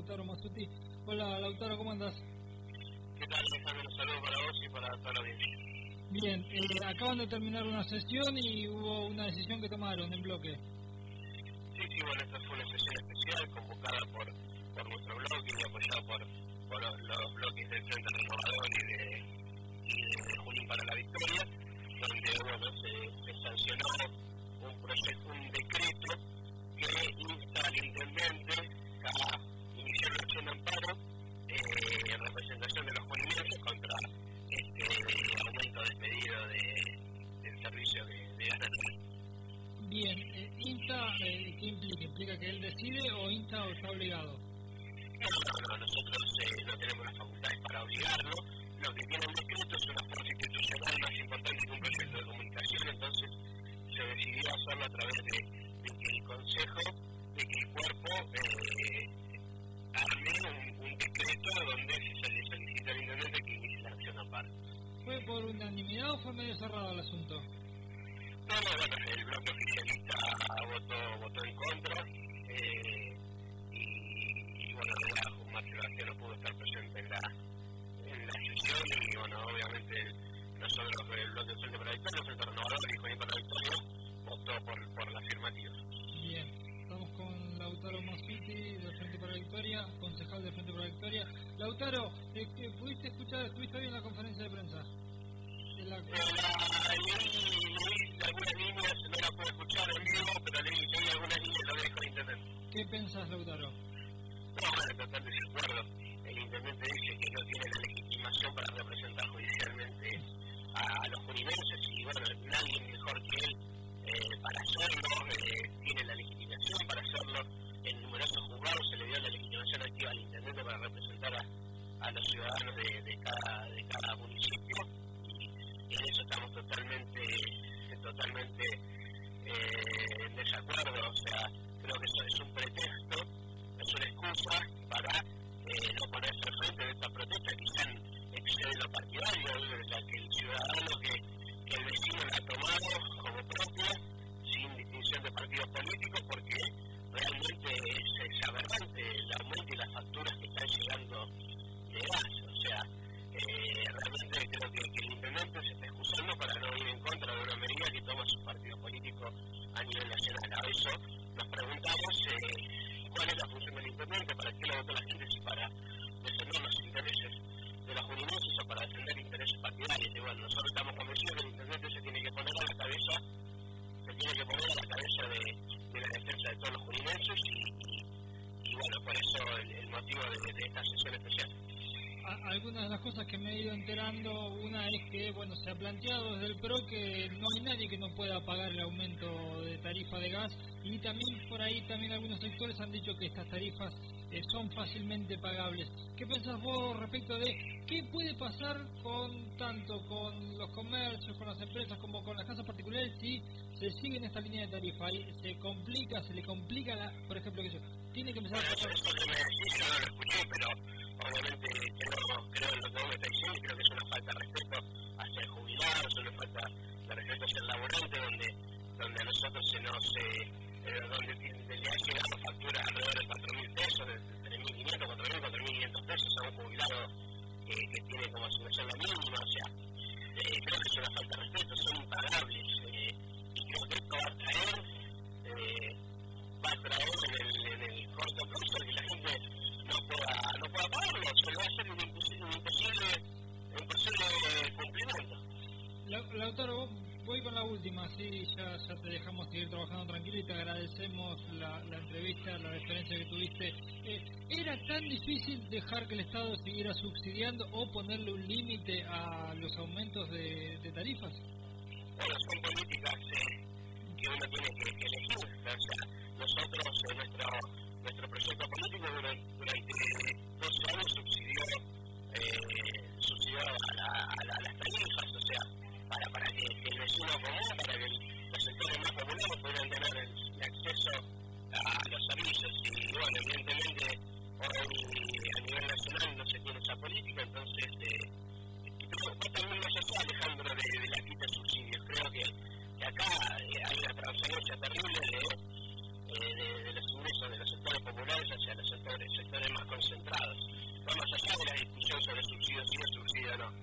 Lautaro Mazzuti. Hola Lautaro, ¿cómo andás? ¿Qué tal, Alejandro? Un saludo para vos y para toda la audiencia. Bien, acaban de terminar una sesión y hubo una decisión que tomaron en bloque. Sí, bueno, esta fue una sesión especial convocada por nuestro bloque y apoyada por los bloques del Frente Renovador y de Junín para la Victoria, donde se sancionó un decreto que insta al intendente a iniciar una acción de amparo en representación de los julimenses contra este aumento de pedido del servicio de gas natural. Bien, ¿insta qué implica? ¿Implica que él decide o insta o está obligado? No, nosotros no tenemos las facultades para obligarlo. Lo que tiene el decreto es una fuerza institucional más importante que un proyecto de comunicación, entonces se decidió hacerlo a través de que el Consejo, de que el cuerpo arme un decreto donde se le solicita al intendente que inicie la acción de amparo. ¿Fue por unanimidad o fue medio cerrado el asunto? No, el bloque oficialista votó en contra y bueno, Marcelo García no pudo estar presente en la sesión y bueno, obviamente nosotros, el bloque del Frente para la Victoria, el Frente Renovador y Junín para la Victoria, votó por la afirmativa. Bien, estamos con Lautaro Mazzuti del Frente para la Victoria, concejal del Frente para la Victoria. Lautaro, ¿pudiste escuchar, estuviste bien en la conferencia de prensa? Leí algunas líneas, no la puedo escuchar en vivo, pero leí algunas líneas y lo dejo al intendente. ¿Qué pensás, Lautaro? No, bueno, totalmente de acuerdo. El intendente dice que no tiene la legitimación para representar judicialmente a los junimenses y bueno, nadie mejor que él para hacerlo, tiene la legitimación para hacerlo. En numerosos juzgados se le dio la legitimación activa al intendente para representar a los ciudadanos de cada municipio y en eso estamos totalmente en desacuerdo. O sea, creo que eso es un pretexto, es una excusa para no ponerse al frente de esta protesta, quizás excede lo partidario, que el ciudadano, que el vecino la ha tomado como propia, sin distinción de partidos políticos, porque realmente es aberrante el aumento y las facturas que están llegando de gas. O sea, realmente creo que el intendente se está excusando para no ir en contra de una medida que toma su partido político a nivel nacional. A eso nos preguntamos cuál es la función del intendente, para qué lo votó la gente, si para defender los intereses de los junimenses o para defender intereses partidarios. Y bueno, nosotros estamos convencidos que el intendente se tiene que poner a la cabeza de la defensa de todos los junimenses y bueno, por eso el motivo de esta sesión especial. Algunas de las cosas que me he ido enterando, una es que bueno, se ha planteado desde el PRO que no hay nadie que no pueda pagar el aumento de tarifa de gas y también por ahí también algunos sectores han dicho que estas tarifas son fácilmente pagables. ¿Qué pensás vos respecto de qué puede pasar tanto con los comercios, con las empresas como con las casas particulares si se sigue en esta línea de tarifa? Ahí se le complica por ejemplo, que tiene que empezar a pasar. Eso que me decís yo no lo escuché, pero obviamente creo en lo que vos me estás diciendo y creo que es una falta de respeto hacia el jubilado, es una falta de respeto hacia el laborante, donde a nosotros donde le ha llegado factura alrededor de 4.000 pesos, de 3.500, 4.500 pesos a un jubilado que tiene como asignación la mínima. O sea, creo que es una falta de respeto, son impagables y creo que esto va a traer en el corto plazo que la gente no pueda pagarlo, se le va a hacer un imposible cumplimiento. Lautaro, voy con la última, sí, ya te dejamos seguir trabajando tranquilo y te agradecemos la entrevista, la referencia que tuviste. ¿Era tan difícil dejar que el Estado siguiera subsidiando o ponerle un límite a los aumentos de tarifas? Bueno, son políticas que uno tiene que elegir. O sea, nosotros, nuestro proyecto político durante 12 años subsidió a las tarifas, o sea, para que el vecino común, para que los sectores más populares puedan tener el acceso a los servicios. Y bueno, evidentemente hoy a nivel nacional no se tiene esa política, entonces va también más allá, Alejandro, de la quita de subsidios. Creo que acá hay una transferencia terrible de los ingresos de los concentrados. Va más allá de la discusión sobre subsidio sí o subsidio no.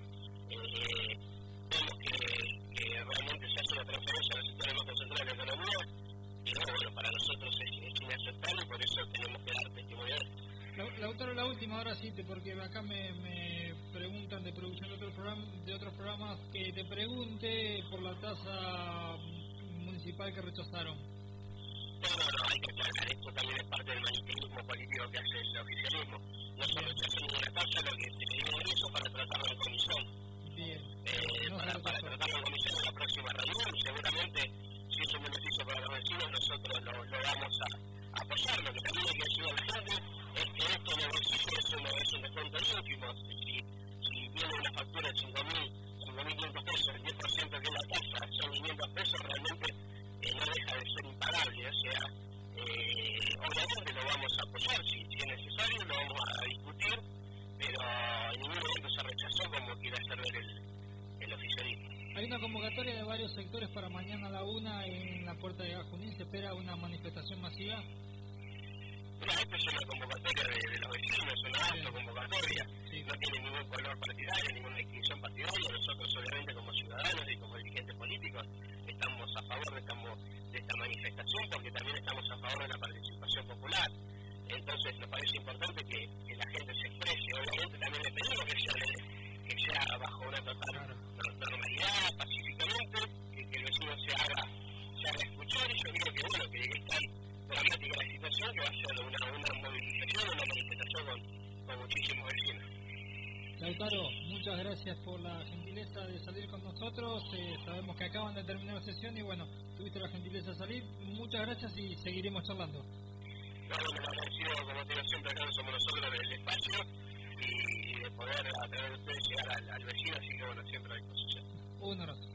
Vemos que realmente se hace una transferencia a los sectores más concentrados de la economía, y bueno, para nosotros es inaceptable, y por eso tenemos que dar testimonio. Lautaro, la última, ahora sí, porque acá me preguntan de producción de otros programas, que te pregunte por la tasa municipal que rechazaron. No, hay que aclarar, esto también es parte del maniqueísmo político que hace el oficialismo. No se rechazó ninguna tasa, lo que se le dio eso para tratarlo en comisión. Bien. Para tratarlo en comisión en la próxima reunión, seguramente, si es un beneficio para los vecinos, nosotros lo vamos a apoyar. Lo que también hay que decir a la gente es que esto en el bolsillo es un descuento ínfimo. Si viene una factura de 5.500 pesos, el 10% que es la tasa son 500 pesos, realmente no deja de ser impagable. O sea, obviamente lo vamos a apoyar, si es necesario lo vamos a discutir, pero en ningún momento se rechazó como quiere hacer ver el oficialismo. Hay una convocatoria de varios sectores para mañana a la 1 en la Puerta de Gas Junín. ¿Se espera una manifestación masiva? No, esta es una convocatoria de los vecinos, es una autoconvocatoria. Sí. No tiene ningún color partidario, ninguna distinción partidaria. Nosotros, obviamente, como ciudadanos y como dirigentes políticos, estamos a favor de esta manifestación, porque también estamos a favor de la participación popular. Entonces, nos parece importante que la gente se exprese. Obviamente, también le pedimos que sea bajo una total normalidad, pacíficamente, que el vecino se haga escuchar. Y yo creo que, bueno, que es tan dramática la situación que va a ser una movilización, una manifestación con muchísimos vecinos. Lautaro, muchas gracias por la gentileza de salir con nosotros. Sabemos que acaban de terminar la sesión y bueno, tuviste la gentileza de salir. Muchas gracias y seguiremos charlando. Bueno, agradecido, como te digo siempre, acá somos nosotros del espacio y de poder a través de ustedes llegar al vecino, así que bueno, siempre a disposición. Un abrazo.